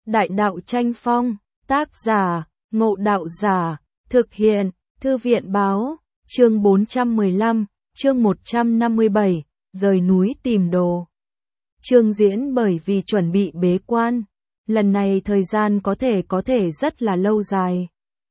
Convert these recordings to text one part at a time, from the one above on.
Đại đạo tranh phong, tác giả, Ngộ Đạo Giả, thực hiện, Thư viện báo, chương 415, chương 157, rời núi tìm đồ. Chương diễn bởi vì chuẩn bị bế quan, lần này thời gian có thể rất là lâu dài.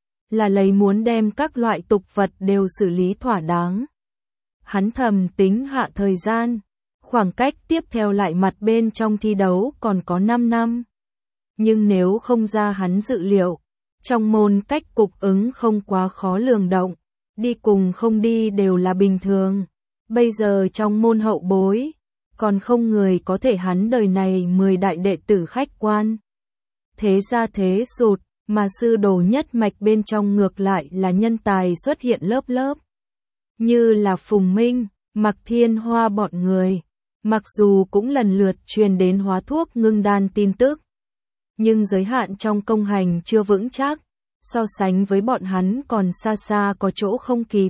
Là lấy muốn đem các loại tục vật đều xử lý thỏa đáng. Hắn thầm tính hạ thời gian, khoảng cách tiếp theo lại mặt bên trong thi đấu còn có 5 năm. Nhưng nếu không ra hắn dự liệu, trong môn cách cục ứng không quá khó lường động, đi cùng không đi đều là bình thường. Bây giờ trong môn hậu bối, còn không người có thể hắn đời này 10 đại đệ tử khách quan. Thế ra thế sụt, mà sư đồ nhất mạch bên trong ngược lại là nhân tài xuất hiện lớp lớp. Như là Phùng Minh, Mạc Thiên Hoa bọn người, mặc dù cũng lần lượt truyền đến hóa thuốc ngưng đan tin tức. Nhưng giới hạn trong công hành chưa vững chắc, so sánh với bọn hắn còn xa xa có chỗ không kịp.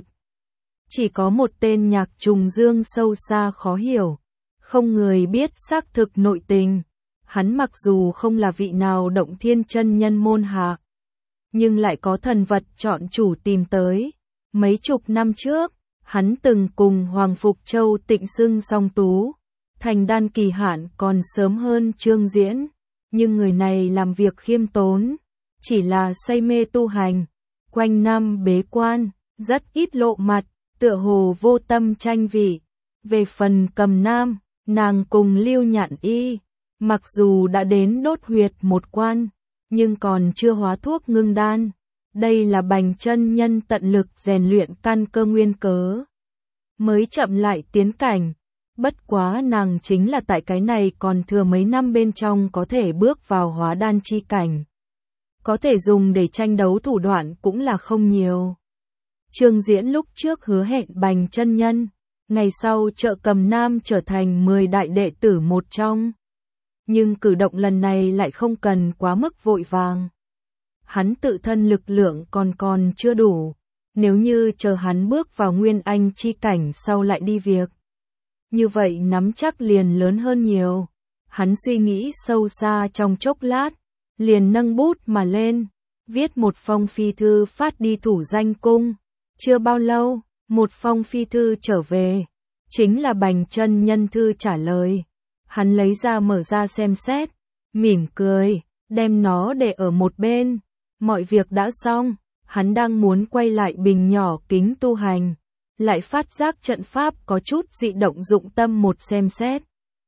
Chỉ có một tên Nhạc Trùng Dương sâu xa khó hiểu, không người biết xác thực nội tình. Hắn mặc dù không là vị nào động thiên chân nhân môn hạ, nhưng lại có thần vật chọn chủ tìm tới. Mấy chục năm trước, hắn từng cùng Hoàng Phục Châu Tịnh Xưng song tú, thành đan kỳ hạn còn sớm hơn Trương Diễn. Nhưng người này làm việc khiêm tốn, chỉ là say mê tu hành, quanh năm bế quan, rất ít lộ mặt, tựa hồ vô tâm tranh vị. Về phần Cầm Nam, nàng cùng Lưu Nhạn Y, mặc dù đã đến đốt huyệt một quan, nhưng còn chưa hóa thuốc ngưng đan. Đây là Bành chân nhân tận lực rèn luyện căn cơ nguyên cớ, mới chậm lại tiến cảnh. Bất quá nàng chính là tại cái này còn thừa mấy năm bên trong có thể bước vào hóa đan chi cảnh. Có thể dùng để tranh đấu thủ đoạn cũng là không nhiều. Trương Diễn lúc trước hứa hẹn Bành chân nhân, ngày sau trợ Cầm Nam trở thành 10 đại đệ tử một trong. Nhưng cử động lần này lại không cần quá mức vội vàng. Hắn tự thân lực lượng còn chưa đủ, nếu như chờ hắn bước vào nguyên anh chi cảnh sau lại đi việc, như vậy nắm chắc liền lớn hơn nhiều. Hắn suy nghĩ sâu xa trong chốc lát, liền nâng bút mà lên, viết một phong phi thư phát đi Thủ Danh Cung. Chưa bao lâu, một phong phi thư trở về, chính là Bành chân nhân thư trả lời. Hắn lấy ra mở ra xem xét, mỉm cười, đem nó để ở một bên. Mọi việc đã xong, hắn đang muốn quay lại bình nhỏ kính tu hành, lại phát giác trận pháp có chút dị động, dụng tâm một xem xét.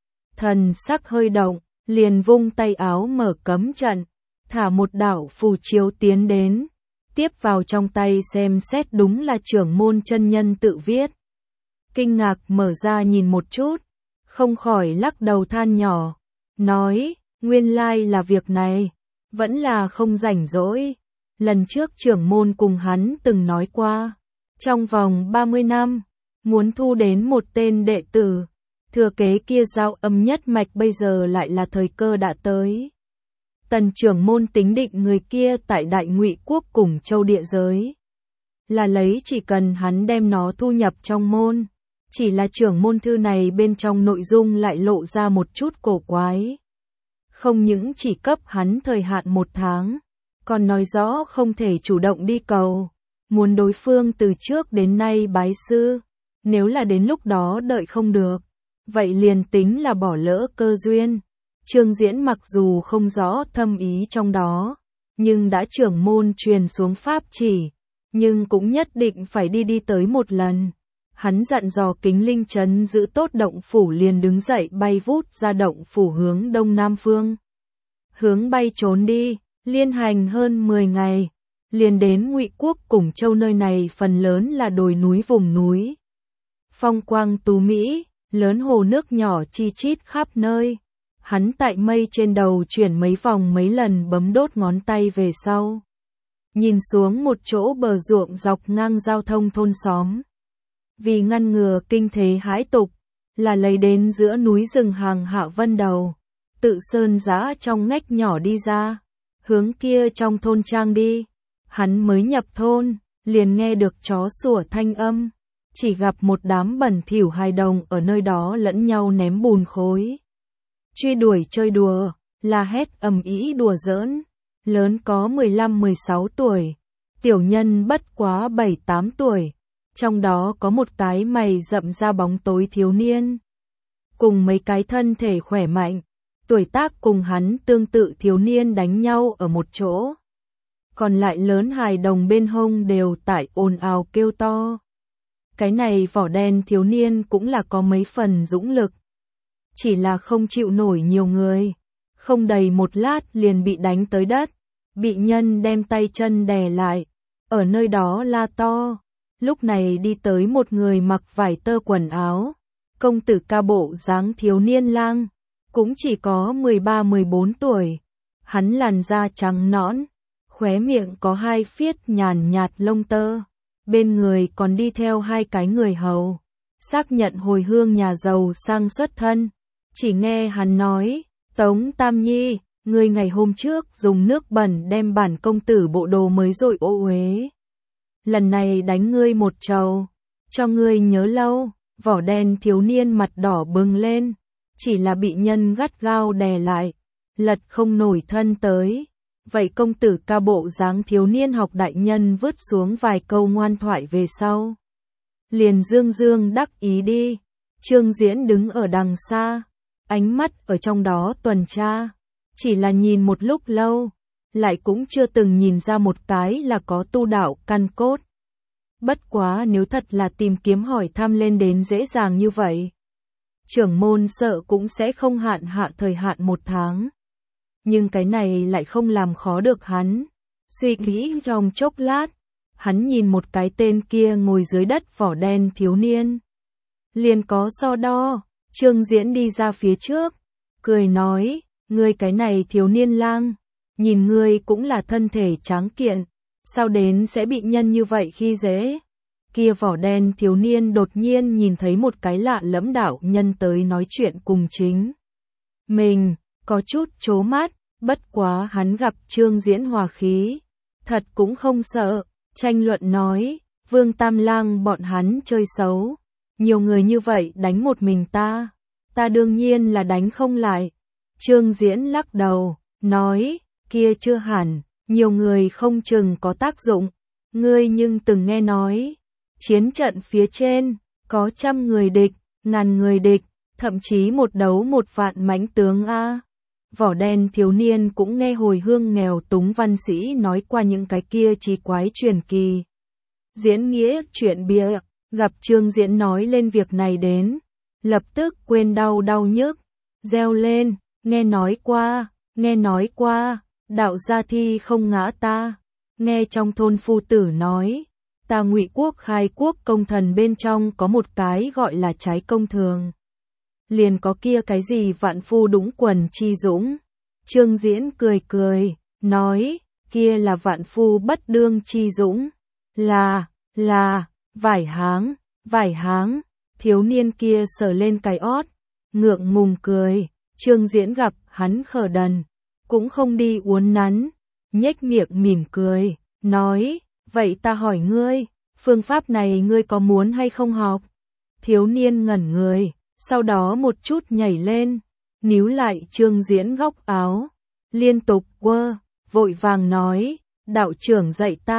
Thần sắc hơi động, liền vung tay áo mở cấm trận, thả một đạo phù chiếu tiến đến, tiếp vào trong tay xem xét, đúng là trưởng môn chân nhân tự viết. Kinh ngạc mở ra nhìn một chút, không khỏi lắc đầu than nhỏ, nói, nguyên lai là việc này, vẫn là không rảnh rỗi. Lần trước trưởng môn cùng hắn từng nói qua, trong vòng 30 năm, muốn thu đến một tên đệ tử, thừa kế kia Giao Âm nhất mạch, bây giờ lại là thời cơ đã tới. Tần trưởng môn tính định người kia tại Đại Ngụy Quốc cùng Châu địa giới, là lấy chỉ cần hắn đem nó thu nhập trong môn. Chỉ là trưởng môn thư này bên trong nội dung lại lộ ra một chút cổ quái. Không những chỉ cấp hắn thời hạn 1 tháng, còn nói rõ không thể chủ động đi cầu, muốn đối phương từ trước đến nay bái sư. Nếu là đến lúc đó đợi không được, vậy liền tính là bỏ lỡ cơ duyên. Trương Diễn mặc dù không rõ thâm ý trong đó, nhưng đã trưởng môn truyền xuống pháp chỉ, nhưng cũng nhất định phải đi tới một lần. Hắn dặn dò Kính Linh trấn giữ tốt động phủ, liền đứng dậy bay vút ra động phủ hướng đông nam phương. Hướng bay trốn đi, liên hành hơn 10 ngày, liền đến Ngụy Quốc cùng Châu, nơi này phần lớn là đồi núi vùng núi. Phong quang tú mỹ, lớn hồ nước nhỏ chi chít khắp nơi. Hắn tại mây trên đầu chuyển mấy vòng, mấy lần bấm đốt ngón tay về sau. Nhìn xuống một chỗ bờ ruộng dọc ngang giao thông thôn xóm. Vì ngăn ngừa kinh thế hãi tục, là lấy đến giữa núi rừng hàng Hạ Vân Đầu, tự sơn giã trong ngách nhỏ đi ra, hướng kia trong thôn trang đi. Hắn mới nhập thôn, liền nghe được chó sủa thanh âm, chỉ gặp một đám bẩn thỉu hài đồng ở nơi đó lẫn nhau ném bùn khối, truy đuổi chơi đùa. la hét ầm ĩ đùa giỡn, lớn có 15-16 tuổi, tiểu nhân bất quá 7-8 tuổi, trong đó có một cái mày rậm ra bóng tối thiếu niên, cùng mấy cái thân thể khỏe mạnh, tuổi tác cùng hắn tương tự thiếu niên đánh nhau ở một chỗ. Còn lại lớn hài đồng bên hông đều tại ồn ào kêu to. Cái này vỏ đen thiếu niên cũng là có mấy phần dũng lực. Chỉ là không chịu nổi nhiều người. Không đầy một lát liền bị đánh tới đất. Bị nhân đem tay chân đè lại. Ở nơi đó la to. Lúc này đi tới một người mặc vải tơ quần áo. Công tử ca bộ dáng thiếu niên lang. Cũng chỉ có 13-14 tuổi. Hắn làn da trắng nõn. Khóe miệng có hai phiết nhàn nhạt lông tơ. Bên người còn đi theo hai cái người hầu. Xác nhận hồi hương nhà giàu sang xuất thân. Chỉ nghe hắn nói, Tống Tam Nhi, ngươi ngày hôm trước dùng nước bẩn đem bản công tử bộ đồ mới rồi ô uế. Lần này đánh ngươi một trầu, cho ngươi nhớ lâu. Vỏ đen thiếu niên mặt đỏ bừng lên, chỉ là bị nhân gắt gao đè lại, lật không nổi thân tới. Vậy công tử ca bộ dáng thiếu niên học đại nhân vứt xuống vài câu ngoan thoại về sau. Liền dương dương đắc ý đi. Trương Diễn đứng ở đằng xa, ánh mắt ở trong đó tuần tra. Chỉ là nhìn một lúc lâu, lại cũng chưa từng nhìn ra một cái là có tu đạo căn cốt. Bất quá nếu thật là tìm kiếm hỏi thăm lên đến dễ dàng như vậy, trưởng môn sợ cũng sẽ không hạn hạ thời hạn 1 tháng. Nhưng cái này lại không làm khó được hắn. Suy nghĩ trong chốc lát, hắn nhìn một cái tên kia ngồi dưới đất vỏ đen thiếu niên. Liền có so đo, Trương Diễn đi ra phía trước, cười nói, ngươi cái này thiếu niên lang, nhìn ngươi cũng là thân thể tráng kiện, sao đến sẽ bị nhân như vậy khi dễ. Kia vỏ đen thiếu niên đột nhiên nhìn thấy một cái lạ lẫm đạo nhân tới nói chuyện cùng chính mình, có chút trố mắt, bất quá hắn gặp Trương Diễn hòa khí, thật cũng không sợ, tranh luận nói, Vương Tam Lang bọn hắn chơi xấu, nhiều người như vậy đánh một mình ta đương nhiên là đánh không lại. Trương Diễn lắc đầu, nói, kia chưa hẳn, nhiều người không chừng có tác dụng, ngươi nhưng từng nghe nói, chiến trận phía trên, có 100 người địch, 1000 người địch, thậm chí một đấu 1 vạn mãnh tướng a. Vỏ đen thiếu niên cũng nghe hồi hương nghèo túng văn sĩ nói qua những cái kia trí quái truyền kỳ. Diễn nghĩa chuyện bịa, gặp Trương Diễn nói lên việc này đến, lập tức quên đau nhức, reo lên, nghe nói qua, đạo gia thi không ngã ta, nghe trong thôn phu tử nói, ta Ngụy quốc khai quốc công thần bên trong có một cái gọi là trái công thường. Liền có kia cái gì vạn phu đũng quần chi dũng. Trương Diễn cười, nói, kia là vạn phu bất đương chi dũng. Là, vải háng, thiếu niên kia sờ lên cái ót, ngượng ngùng cười. Trương Diễn gặp hắn khờ đần, cũng không đi uốn nắn, nhếch miệng mỉm cười, nói, vậy ta hỏi ngươi, phương pháp này ngươi có muốn hay không học? Thiếu niên ngẩn người, sau đó một chút nhảy lên, níu lại Trương Diễn góc áo, liên tục quơ, vội vàng nói, đạo trưởng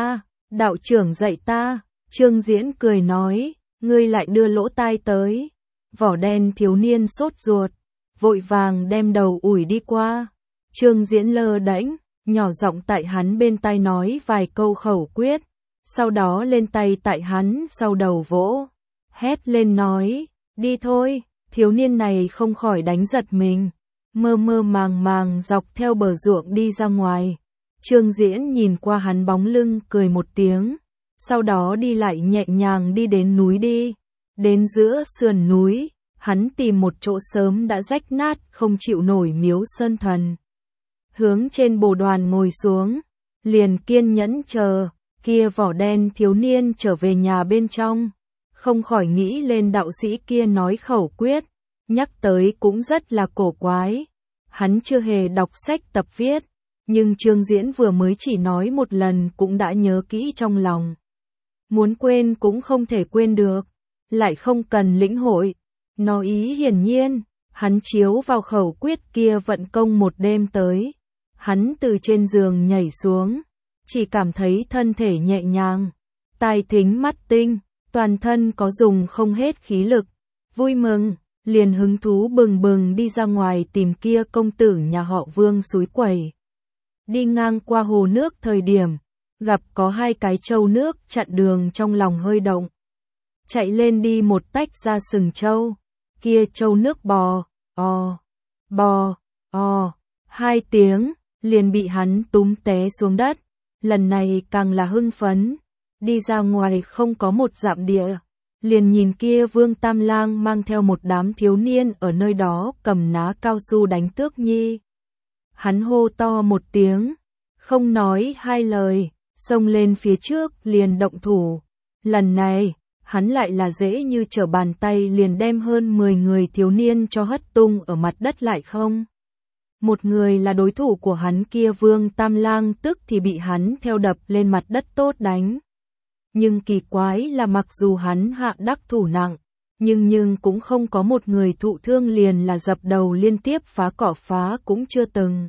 dạy ta, Trương Diễn cười nói, ngươi lại đưa lỗ tai tới. Vỏ đen thiếu niên sốt ruột, vội vàng đem đầu ủi đi qua. Trương Diễn lơ đễnh, nhỏ giọng tại hắn bên tai nói vài câu khẩu quyết, sau đó lên tay tại hắn sau đầu vỗ, hét lên nói, đi thôi. Thiếu niên này không khỏi đánh giật mình, mơ màng dọc theo bờ ruộng đi ra ngoài. Trương Diễn nhìn qua hắn bóng lưng cười một tiếng, sau đó đi lại nhẹ nhàng đi đến núi đi. Đến giữa sườn núi, hắn tìm một chỗ sớm đã rách nát không chịu nổi miếu sơn thần. Hướng trên bồ đoàn ngồi xuống, liền kiên nhẫn chờ, kia vỏ đen thiếu niên trở về nhà bên trong. Không khỏi nghĩ lên đạo sĩ kia nói khẩu quyết, nhắc tới cũng rất là cổ quái. Hắn chưa hề đọc sách tập viết, nhưng Trương Diễn vừa mới chỉ nói một lần cũng đã nhớ kỹ trong lòng. Muốn quên cũng không thể quên được, lại không cần lĩnh hội. Nó ý hiển nhiên, Hắn chiếu vào khẩu quyết kia vận công một đêm tới. Hắn từ trên giường nhảy xuống, chỉ cảm thấy thân thể nhẹ nhàng, tai thính mắt tinh, toàn thân có dùng không hết khí lực. Vui mừng, liền hứng thú bừng bừng đi ra ngoài tìm kia công tử nhà họ Vương xúi quẩy. Đi ngang qua hồ nước thời điểm, gặp có 2 cái trâu nước chặn đường, trong lòng hơi động. Chạy lên đi một tách ra sừng trâu, kia trâu nước bò, bò, 2 tiếng, liền bị hắn túm té xuống đất. Lần này càng là hưng phấn, đi ra ngoài không có một dặm địa, liền nhìn kia Vương Tam Lang mang theo một đám thiếu niên ở nơi đó cầm ná cao su đánh tước nhi. Hắn hô to một tiếng, không nói 2 lời, xông lên phía trước liền động thủ. Lần này, hắn lại là dễ như trở bàn tay liền đem hơn 10 người thiếu niên cho hất tung ở mặt đất lại không. Một người là đối thủ của hắn kia Vương Tam Lang tức thì bị hắn theo đập lên mặt đất tốt đánh. Nhưng kỳ quái là mặc dù hắn hạ đắc thủ nặng, nhưng cũng không có một người thụ thương, liền là dập đầu liên tiếp phá cỏ phá cũng chưa từng.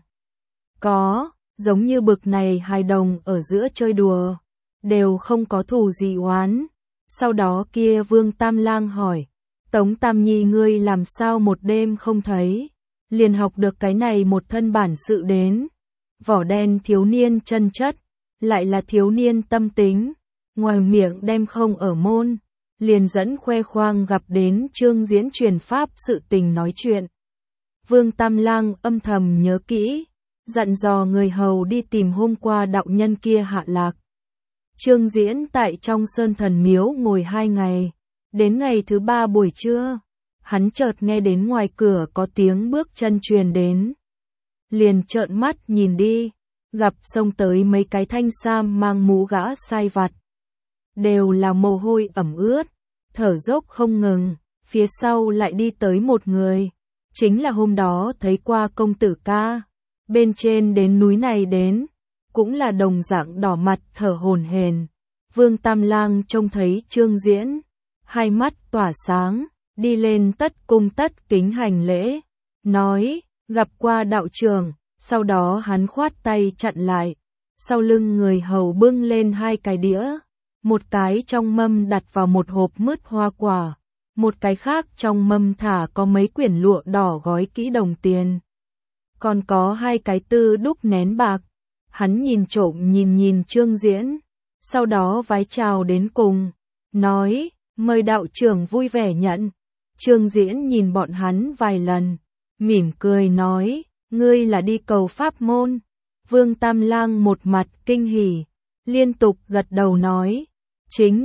Có, giống như bực này hài đồng ở giữa chơi đùa, đều không có thù gì oán. Sau đó kia Vương Tam Lang hỏi, Tống Tam Nhi ngươi làm sao một đêm không thấy, liền học được cái này một thân bản sự đến. Vỏ đen thiếu niên chân chất, lại là thiếu niên tâm tính, ngoài miệng đem không ở môn, liền dẫn khoe khoang gặp đến Trương Diễn truyền pháp sự tình nói chuyện. Vương Tam Lang âm thầm nhớ kỹ, dặn dò người hầu đi tìm hôm qua đạo nhân kia hạ lạc. Trương Diễn tại trong Sơn Thần Miếu ngồi 2 ngày, đến ngày thứ 3 buổi trưa, hắn chợt nghe đến ngoài cửa có tiếng bước chân truyền đến. Liền trợn mắt nhìn đi, gặp xông tới mấy cái thanh sam mang mũ gã sai vặt. Đều là mồ hôi ẩm ướt, thở dốc không ngừng, phía sau lại đi tới một người. Chính là hôm đó thấy qua công tử ca, bên trên đến núi này đến, cũng là đồng dạng đỏ mặt thở hổn hển. Vương Tam Lang trông thấy Trương Diễn, 2 mắt tỏa sáng, đi lên tất cung tất kính hành lễ, nói, gặp qua đạo trưởng. Sau đó hắn khoát tay chặn lại, sau lưng người hầu bưng lên 2 cái đĩa, một cái trong mâm đặt vào một hộp mứt hoa quả, một cái khác trong mâm thả có mấy quyển lụa đỏ gói kỹ đồng tiền, còn có 2 cái tư đúc nén bạc. Hắn nhìn trộm nhìn Trương Diễn, sau đó vái chào đến cùng, nói, mời đạo trưởng vui vẻ nhận. Trương Diễn nhìn bọn hắn vài lần, mỉm cười nói, ngươi là đi cầu pháp môn. Vương Tam Lang một mặt kinh hỉ, liên tục gật đầu nói, chính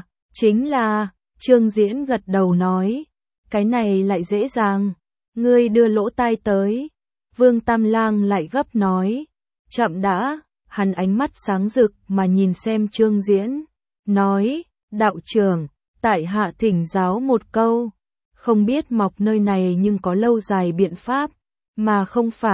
là, Trương Diễn gật đầu nói, cái này lại dễ dàng, ngươi đưa lỗ tai tới. Vương Tam Lang lại gấp nói, chậm đã. Hắn ánh mắt sáng rực mà nhìn xem Trương Diễn, nói, đạo trưởng, tại hạ thỉnh giáo một câu, không biết mọc nơi này nhưng có lâu dài biện pháp, mà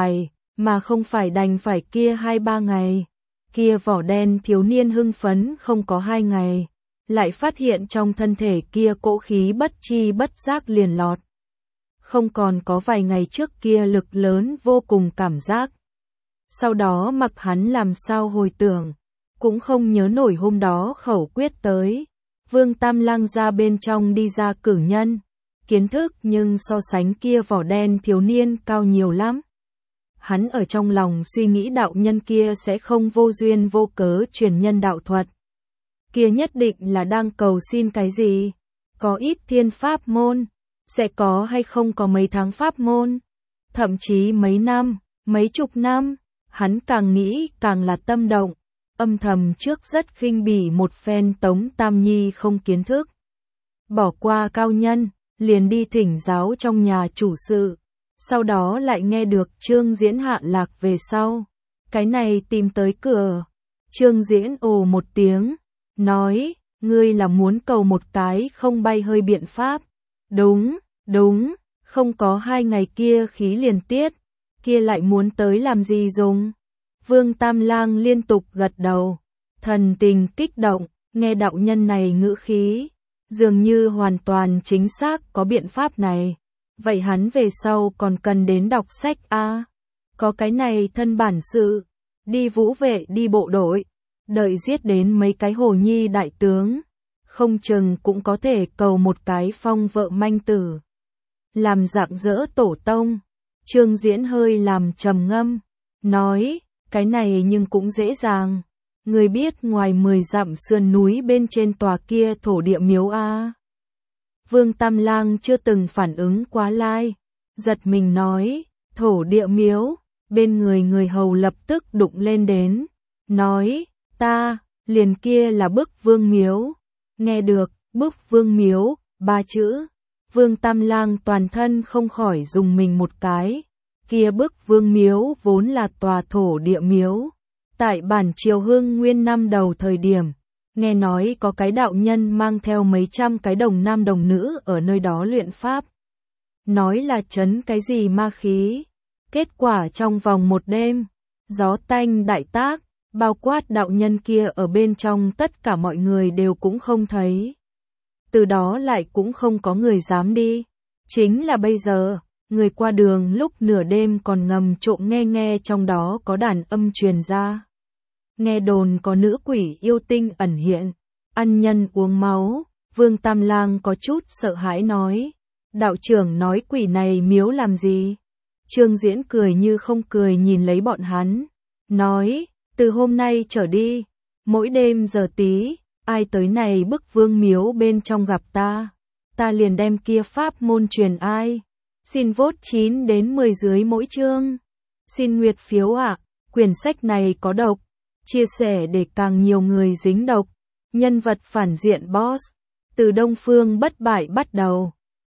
không phải đành phải kia 2-3 ngày. Kia vỏ đen thiếu niên hưng phấn không có 2 ngày, lại phát hiện trong thân thể kia cỗ khí bất chi bất giác liền lọt. Không còn có vài ngày trước kia lực lớn vô cùng cảm giác. Sau đó mặc hắn làm sao hồi tưởng, cũng không nhớ nổi hôm đó khẩu quyết tới. Vương Tam Lang ra bên trong đi ra cử nhân, kiến thức nhưng so sánh kia vỏ đen thiếu niên cao nhiều lắm. Hắn ở trong lòng suy nghĩ đạo nhân kia sẽ không vô duyên vô cớ truyền nhân đạo thuật. Kia nhất định là đang cầu xin cái gì, có ít thiên pháp môn, sẽ có hay không có mấy tháng pháp môn, thậm chí mấy năm, mấy chục năm. Hắn càng nghĩ càng là tâm động, âm thầm trước rất khinh bỉ một phen Tống Tam Nhi không kiến thức. Bỏ qua cao nhân, liền đi thỉnh giáo trong nhà chủ sự, sau đó lại nghe được Trương Diễn hạ lạc về sau. Cái này tìm tới cửa, Trương Diễn ồ một tiếng, nói, ngươi là muốn cầu một cái không bay hơi biện pháp. Đúng, không có 2 ngày kia khí liền tiết. Kia lại muốn tới làm gì dùng? Vương Tam Lang liên tục gật đầu, thần tình kích động, nghe đạo nhân này ngữ khí, dường như hoàn toàn chính xác có biện pháp này. Vậy hắn về sau còn cần đến đọc sách à? Có cái này thân bản sự, đi vũ vệ đi bộ đội, đợi giết đến mấy cái hồ nhi đại tướng, không chừng cũng có thể cầu một cái phong vợ manh tử. Làm rạng rỡ tổ tông, Trương Diễn hơi làm trầm ngâm, nói, cái này nhưng cũng dễ dàng. Người biết ngoài 10 dặm sườn núi bên trên tòa kia thổ địa miếu a. Vương Tam Lang chưa từng phản ứng quá lai, giật mình nói, thổ địa miếu, bên người hầu lập tức đụng lên đến, nói, ta, liền kia là bức vương miếu. Nghe được, bức vương miếu, 3 chữ, Vương Tam Lang toàn thân không khỏi dùng mình một cái, kia bức vương miếu vốn là tòa thổ địa miếu. Tại bản Triều Hưng Nguyên năm đầu thời điểm, nghe nói có cái đạo nhân mang theo mấy trăm cái đồng nam đồng nữ ở nơi đó luyện pháp. Nói là trấn cái gì ma khí. Kết quả trong vòng một đêm, gió tanh đại tác, bao quát đạo nhân kia ở bên trong tất cả mọi người đều cũng không thấy. Từ đó lại cũng không có người dám đi. Chính là bây giờ, người qua đường lúc nửa đêm còn ngầm trộm nghe trong đó có đàn âm truyền ra. Nghe đồn có nữ quỷ yêu tinh ẩn hiện, ăn nhân uống máu. Vương Tam Lang có chút sợ hãi nói, đạo trưởng nói quỷ này miếu làm gì? Trương Diễn cười như không cười nhìn lấy bọn hắn, nói, từ hôm nay trở đi, mỗi đêm giờ tí, ai tới này bức vương miếu bên trong gặp ta liền đem kia pháp môn truyền ai. Xin vote 9 đến 10 dưới mỗi chương. Xin nguyệt phiếu ạ, quyển sách này có độc, chia sẻ để càng nhiều người dính độc. Nhân vật phản diện boss, từ Đông Phương bất bại bắt đầu.